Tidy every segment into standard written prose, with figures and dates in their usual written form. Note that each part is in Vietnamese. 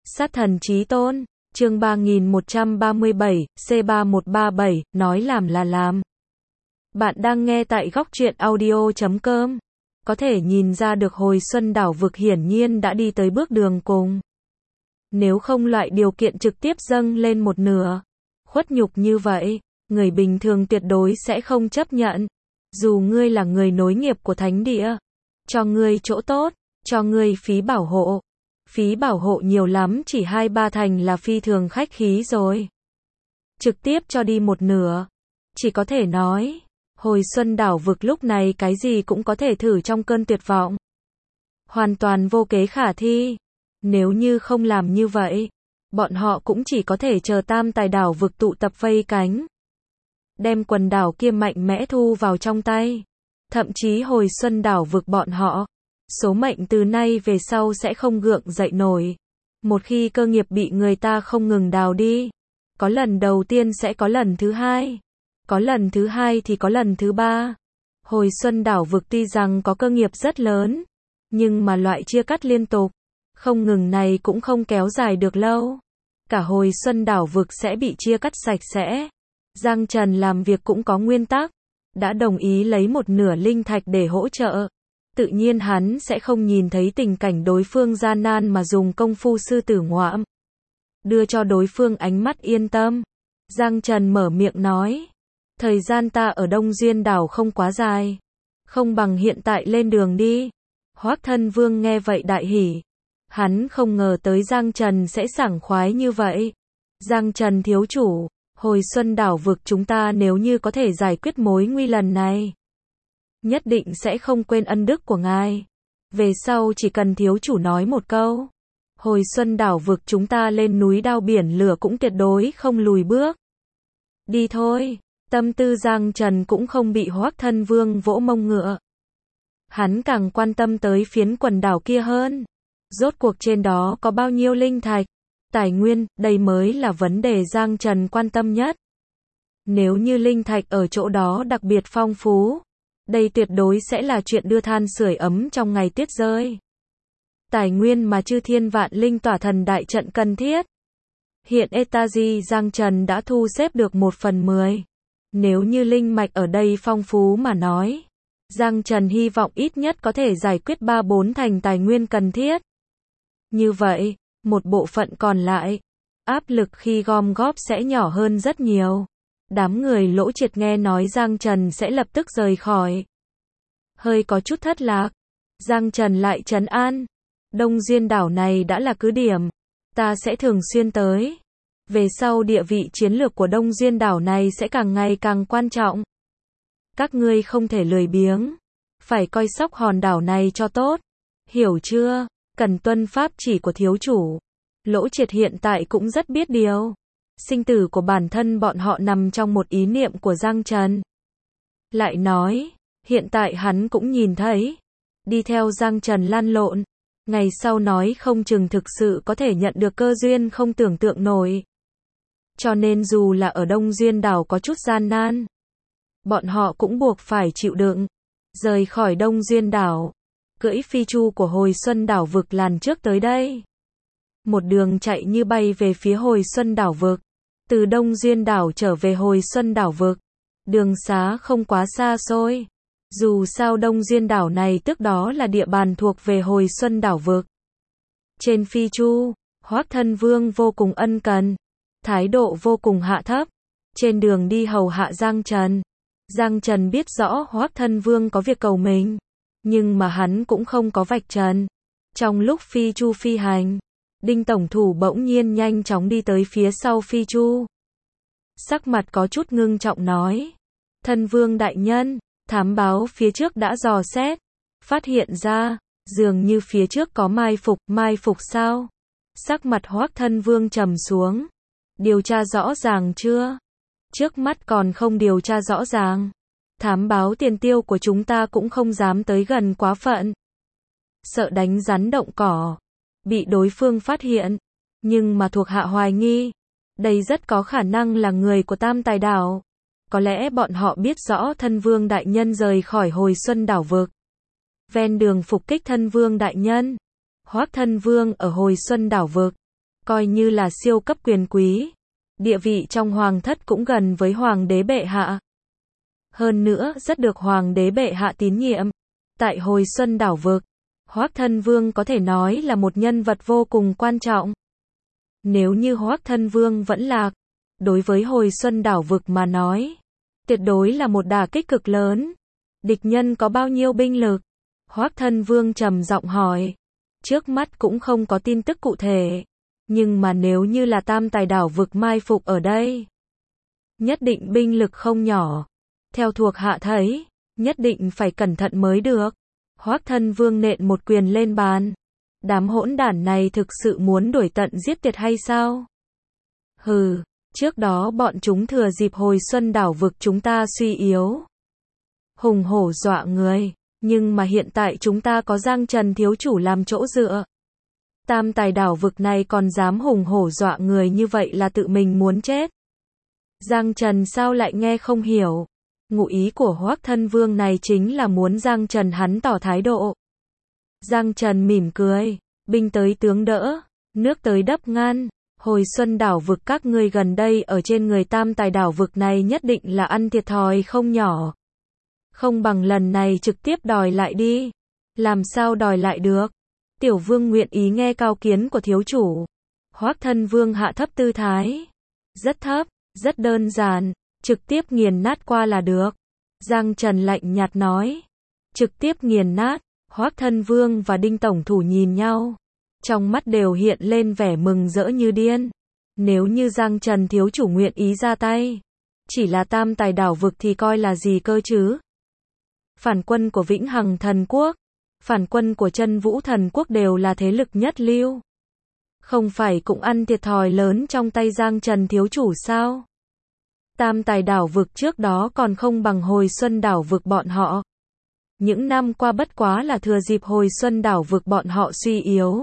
Sát thần chí tôn, chương 3137, C3137, nói làm là làm. Bạn đang nghe tại góc truyện audio.com. Có thể nhìn ra được hồi xuân đảo vực hiển nhiên đã đi tới bước đường cùng. Nếu không loại điều kiện trực tiếp dâng lên một nửa, khuất nhục như vậy, người bình thường tuyệt đối sẽ không chấp nhận. Dù ngươi là người nối nghiệp của thánh địa, cho ngươi chỗ tốt, cho ngươi phí bảo hộ. Phí bảo hộ nhiều lắm chỉ 2-3 thành là phi thường khách khí rồi. Trực tiếp cho đi một nửa. Chỉ có thể nói, hồi xuân đảo vực lúc này cái gì cũng có thể thử trong cơn tuyệt vọng. Hoàn toàn vô kế khả thi. Nếu như không làm như vậy, bọn họ cũng chỉ có thể chờ tam tài đảo vực tụ tập vây cánh. Đem quần đảo kia mạnh mẽ thu vào trong tay. Thậm chí hồi xuân đảo vực bọn họ, số mệnh từ nay về sau sẽ không gượng dậy nổi. Một khi cơ nghiệp bị người ta không ngừng đào đi, có lần đầu tiên sẽ có lần thứ hai, có lần thứ hai thì có lần thứ ba. Hồi xuân đảo vực tuy rằng có cơ nghiệp rất lớn, nhưng mà loại chia cắt liên tục, không ngừng này cũng không kéo dài được lâu. Cả hồi xuân đảo vực sẽ bị chia cắt sạch sẽ. Giang Trần làm việc cũng có nguyên tắc, đã đồng ý lấy một nửa linh thạch để hỗ trợ. Tự nhiên hắn sẽ không nhìn thấy tình cảnh đối phương gian nan mà dùng công phu sư tử ngoạm. Đưa cho đối phương ánh mắt yên tâm. Giang Trần mở miệng nói. Thời gian ta ở Đông Duyên đảo không quá dài. Không bằng hiện tại lên đường đi. Hoắc Thân Vương nghe vậy đại hỉ. Hắn không ngờ tới Giang Trần sẽ sảng khoái như vậy. Giang Trần thiếu chủ, hồi xuân đảo vực chúng ta nếu như có thể giải quyết mối nguy lần này, nhất định sẽ không quên ân đức của ngài. Về sau chỉ cần thiếu chủ nói một câu, hồi xuân đảo vực chúng ta lên núi đao biển lửa cũng tuyệt đối không lùi bước. Đi thôi, tâm tư Giang Trần cũng không bị Hoắc Thân Vương vỗ mông ngựa. Hắn càng quan tâm tới phiến quần đảo kia hơn. Rốt cuộc trên đó có bao nhiêu linh thạch, tài nguyên, đây mới là vấn đề Giang Trần quan tâm nhất. Nếu như linh thạch ở chỗ đó đặc biệt phong phú, đây tuyệt đối sẽ là chuyện đưa than sưởi ấm trong ngày tuyết rơi. Tài nguyên mà chư thiên vạn linh tỏa thần đại trận cần thiết. Hiện Etaji Giang Trần đã thu xếp được 1/10. Nếu như linh mạch ở đây phong phú mà nói, Giang Trần hy vọng ít nhất có thể giải quyết 3-4 thành tài nguyên cần thiết. Như vậy, một bộ phận còn lại, áp lực khi gom góp sẽ nhỏ hơn rất nhiều. Đám người Lỗ Triệt nghe nói Giang Trần sẽ lập tức rời khỏi, hơi có chút thất lạc. Giang Trần lại trấn an. Đông Duyên đảo này đã là cứ điểm, ta sẽ thường xuyên tới. Về sau địa vị chiến lược của Đông Duyên đảo này sẽ càng ngày càng quan trọng. Các ngươi không thể lười biếng, phải coi sóc hòn đảo này cho tốt. Hiểu chưa? Cần tuân pháp chỉ của thiếu chủ. Lỗ Triệt hiện tại cũng rất biết điều. Sinh tử của bản thân bọn họ nằm trong một ý niệm của Giang Trần. Lại nói, hiện tại hắn cũng nhìn thấy, đi theo Giang Trần lăn lộn, ngày sau nói không chừng thực sự có thể nhận được cơ duyên không tưởng tượng nổi. Cho nên dù là ở Đông Duyên đảo có chút gian nan, bọn họ cũng buộc phải chịu đựng. Rời khỏi Đông Duyên đảo, cưỡi phi chu của hồi xuân đảo vực làn trước tới đây. Một đường chạy như bay về phía hồi xuân đảo vực. Từ Đông Duyên đảo trở về hồi xuân đảo vực, đường xá không quá xa xôi. Dù sao Đông Duyên đảo này tức đó là địa bàn thuộc về hồi xuân đảo vực. Trên phi chu, Hoắc Thân Vương vô cùng ân cần, thái độ vô cùng hạ thấp. Trên đường đi hầu hạ Giang Trần. Giang Trần biết rõ Hoắc Thân Vương có việc cầu mình, nhưng mà hắn cũng không có vạch trần. Trong lúc phi chu phi hành, Đinh tổng thủ bỗng nhiên nhanh chóng đi tới phía sau phi chu. Sắc mặt có chút ngưng trọng nói. Thân Vương đại nhân, thám báo phía trước đã dò xét, phát hiện ra, dường như phía trước có mai phục sao? Sắc mặt Hoắc Thân Vương trầm xuống. Điều tra rõ ràng chưa? Trước mắt còn không điều tra rõ ràng. Thám báo tiền tiêu của chúng ta cũng không dám tới gần quá phận. Sợ đánh rắn động cỏ, bị đối phương phát hiện. Nhưng mà thuộc hạ hoài nghi, đây rất có khả năng là người của Tam Tài đảo. Có lẽ bọn họ biết rõ Thân Vương đại nhân rời khỏi hồi xuân đảo vực. Ven đường phục kích Thân Vương đại nhân. Hoắc Thân Vương ở hồi xuân đảo vực, coi như là siêu cấp quyền quý. Địa vị trong hoàng thất cũng gần với hoàng đế bệ hạ. Hơn nữa rất được hoàng đế bệ hạ tín nhiệm. Tại Hồi Xuân đảo vực, Hoắc Thân Vương có thể nói là một nhân vật vô cùng quan trọng. Nếu như Hoắc Thân Vương vẫn lạc, đối với Hồi Xuân đảo vực mà nói, tuyệt đối là một đả kích cực lớn. Địch nhân có bao nhiêu binh lực? Hoắc Thân Vương trầm giọng hỏi. Trước mắt cũng không có tin tức cụ thể. Nhưng mà nếu như là Tam Tài đảo vực mai phục ở đây, nhất định binh lực không nhỏ. Theo thuộc hạ thấy, nhất định phải cẩn thận mới được. Hoắc Thân Vương nện một quyền lên bàn. Đám hỗn đản này thực sự muốn đuổi tận giết tuyệt hay sao? Hừ, trước đó bọn chúng thừa dịp Hồi Xuân đảo vực chúng ta suy yếu, hùng hổ dọa người, nhưng mà hiện tại chúng ta có Giang Trần thiếu chủ làm chỗ dựa. Tam Tài đảo vực này còn dám hùng hổ dọa người như vậy là tự mình muốn chết. Giang Trần sao lại nghe không hiểu? Ngụ ý của Hoắc Thân Vương này chính là muốn Giang Trần hắn tỏ thái độ. Giang Trần mỉm cười, binh tới tướng đỡ, nước tới đắp ngăn, Hồi Xuân đảo vực các ngươi gần đây ở trên người Tam Tài đảo vực này nhất định là ăn thiệt thòi không nhỏ. Không bằng lần này trực tiếp đòi lại đi. Làm sao đòi lại được? Tiểu Vương nguyện ý nghe cao kiến của thiếu chủ. Hoắc Thân Vương hạ thấp tư thái. Rất thấp, rất đơn giản, trực tiếp nghiền nát qua là được. Giang Trần lạnh nhạt nói. Trực tiếp nghiền nát. Hoắc Thân Vương và Đinh tổng thủ nhìn nhau, trong mắt đều hiện lên vẻ mừng rỡ như điên. Nếu như Giang Trần thiếu chủ nguyện ý ra tay, chỉ là Tam Tài đảo vực thì coi là gì cơ chứ? Phản quân của Vĩnh Hằng Thần Quốc, phản quân của Chân Vũ Thần Quốc đều là thế lực nhất lưu. Không phải cũng ăn thiệt thòi lớn trong tay Giang Trần thiếu chủ sao? Tam Tài đảo vực trước đó còn không bằng Hồi Xuân đảo vực bọn họ. Những năm qua bất quá là thừa dịp Hồi Xuân đảo vực bọn họ suy yếu,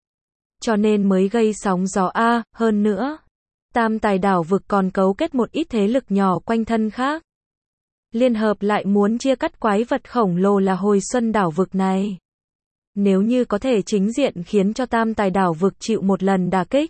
cho nên mới gây sóng gió hơn nữa, Tam Tài đảo vực còn cấu kết một ít thế lực nhỏ quanh thân khác. Liên hợp lại muốn chia cắt quái vật khổng lồ là Hồi Xuân đảo vực này. Nếu như có thể chính diện khiến cho Tam Tài đảo vực chịu một lần đả kích,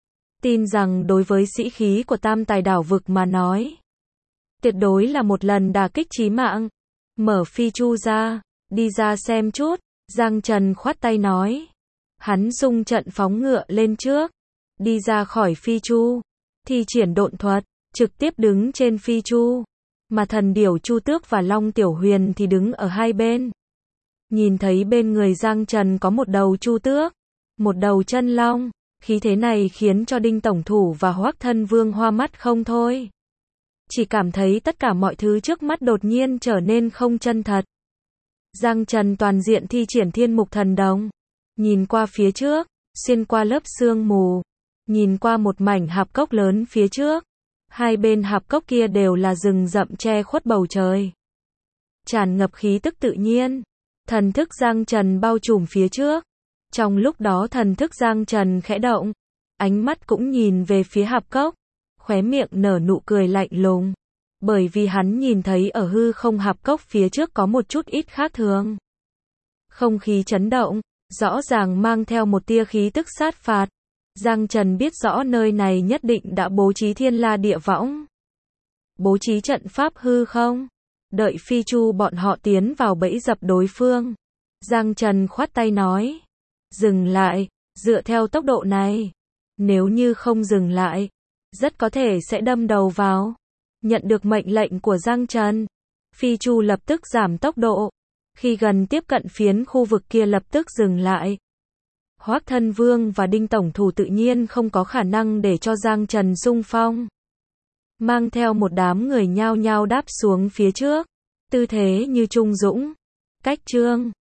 tin rằng đối với sĩ khí của Tam Tài đảo vực mà nói, tuyệt đối là một lần đả kích chí mạng. Mở phi chu ra, đi ra xem chút. Giang Trần khoát tay nói. Hắn xung trận phóng ngựa lên trước, đi ra khỏi phi chu, thi triển độn thuật, trực tiếp đứng trên phi chu. Mà thần điểu Chu Tước và Long Tiểu Huyền thì đứng ở hai bên. Nhìn thấy bên người Giang Trần có một đầu Chu Tước, một đầu chân long, khí thế này khiến cho Đinh tổng thủ và Hoắc Thân Vương hoa mắt không thôi. Chỉ cảm thấy tất cả mọi thứ trước mắt đột nhiên trở nên không chân thật. Giang Trần toàn diện thi triển Thiên Mục Thần Đồng, nhìn qua phía trước, xuyên qua lớp sương mù, nhìn qua một mảnh hạp cốc lớn phía trước. Hai bên hạp cốc kia đều là rừng rậm che khuất bầu trời, tràn ngập khí tức tự nhiên. Thần thức Giang Trần bao trùm phía trước. Trong lúc đó thần thức Giang Trần khẽ động, ánh mắt cũng nhìn về phía hạp cốc, khóe miệng nở nụ cười lạnh lùng, bởi vì hắn nhìn thấy ở hư không hạp cốc phía trước có một chút ít khác thường. Không khí chấn động, rõ ràng mang theo một tia khí tức sát phạt. Giang Trần biết rõ nơi này nhất định đã bố trí Thiên La Địa Võng, bố trí trận pháp hư không, đợi phi chu bọn họ tiến vào bẫy dập đối phương. Giang Trần khoát tay nói, dừng lại, dựa theo tốc độ này, nếu như không dừng lại, rất có thể sẽ đâm đầu vào. Nhận được mệnh lệnh của Giang Trần, phi chu lập tức giảm tốc độ, khi gần tiếp cận phiến khu vực kia lập tức dừng lại. Hoắc Thân Vương và Đinh tổng thủ tự nhiên không có khả năng để cho Giang Trần xung phong, mang theo một đám người nhao nhao đáp xuống phía trước, tư thế như trung dũng, cách trương.